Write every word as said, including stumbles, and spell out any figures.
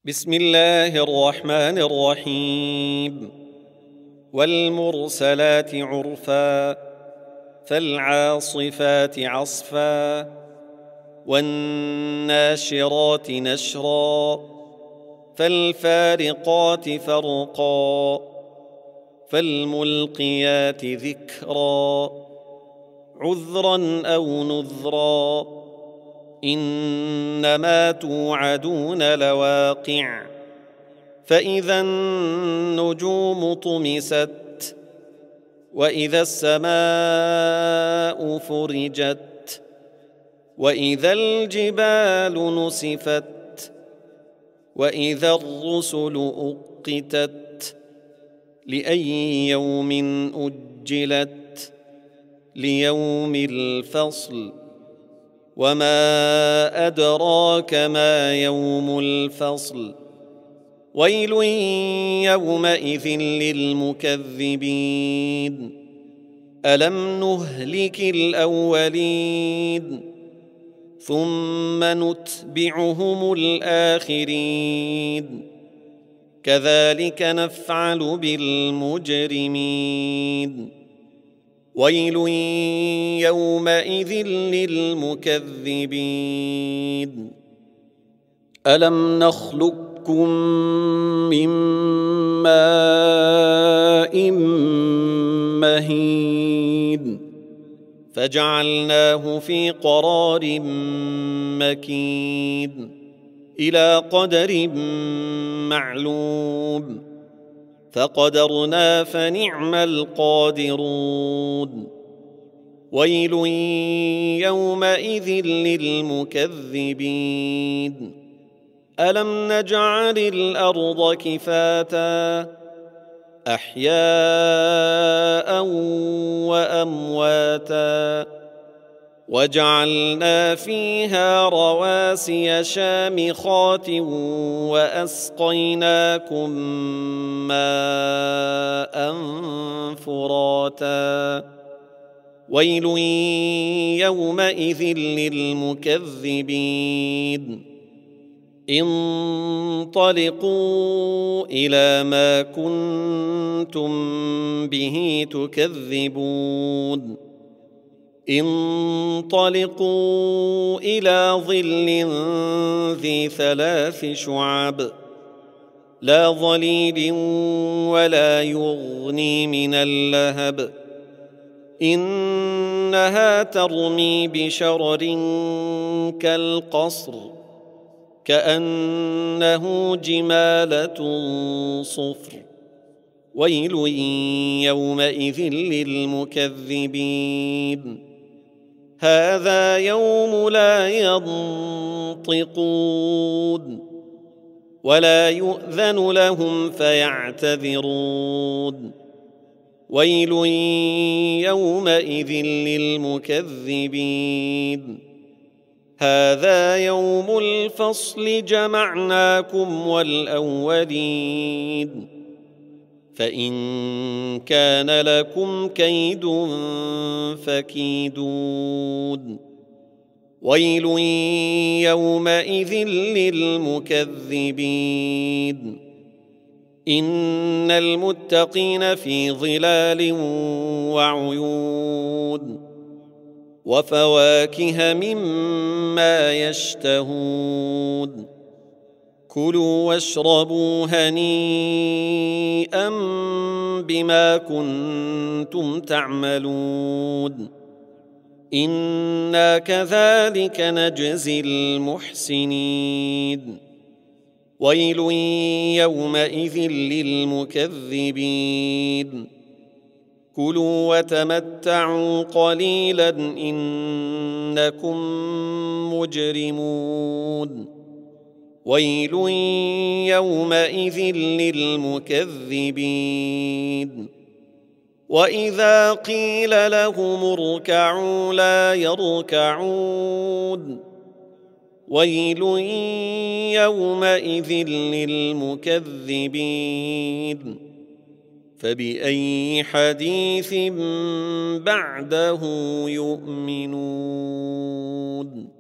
بسم الله الرحمن الرحيم والمرسلات عرفا فالعاصفات عصفا والناشرات نشرا فالفارقات فرقا فالملقيات ذكرا عذرا أو نذرا إنما توعدون لواقع فإذا النجوم طمست وإذا السماء فرجت وإذا الجبال نسفت وإذا الرسل أقتت لأي يوم أجلت ليوم الفصل وما أدراك ما يوم الفصل ويل يومئذ للمكذبين ألم نهلك الأولين ثم نتبعهم الآخرين كذلك نفعل بالمجرمين ويل يومئذ للمكذبين ألم نخلقكم من ماء مهين فجعلناه في قرار مكين إلى قدر معلوم فقدرنا فنعم القادرون ويل يومئذ للمكذبين ألم نجعل الأرض كفاتا أحياء وأمواتا وجعلنا فيها رواسي شامخات وأسقيناكم ماء فراتا ويل يومئذ للمكذبين انطلقوا إلى ما كنتم به تكذبون انطلقوا إلى ظل ذي ثلاث شعب لا ظليل ولا يغني من اللهب إنها ترمي بشرر كالقصر كأنه جمالة صفر ويل يومئذ للمكذبين هذا يوم لا ينطقون ولا يؤذن لهم فيعتذرون ويل يومئذ للمكذبين هذا يوم الفصل جمعناكم والأولين فإن كان لكم كيد فكيدون ويل يومئذ للمكذبين إن المتقين في ظلال وعيون وفواكه مما يشتهون كلوا واشربوا هنيئا بما كنتم تعملون إنا كذلك نجزي المحسنين ويل يومئذ للمكذبين كلوا وتمتعوا قليلا إنكم مجرمون ويل يومئذ للمكذبين وإذا قيل لهم اركعوا لا يركعون ويل يومئذ للمكذبين فبأي حديث بعده يؤمنون.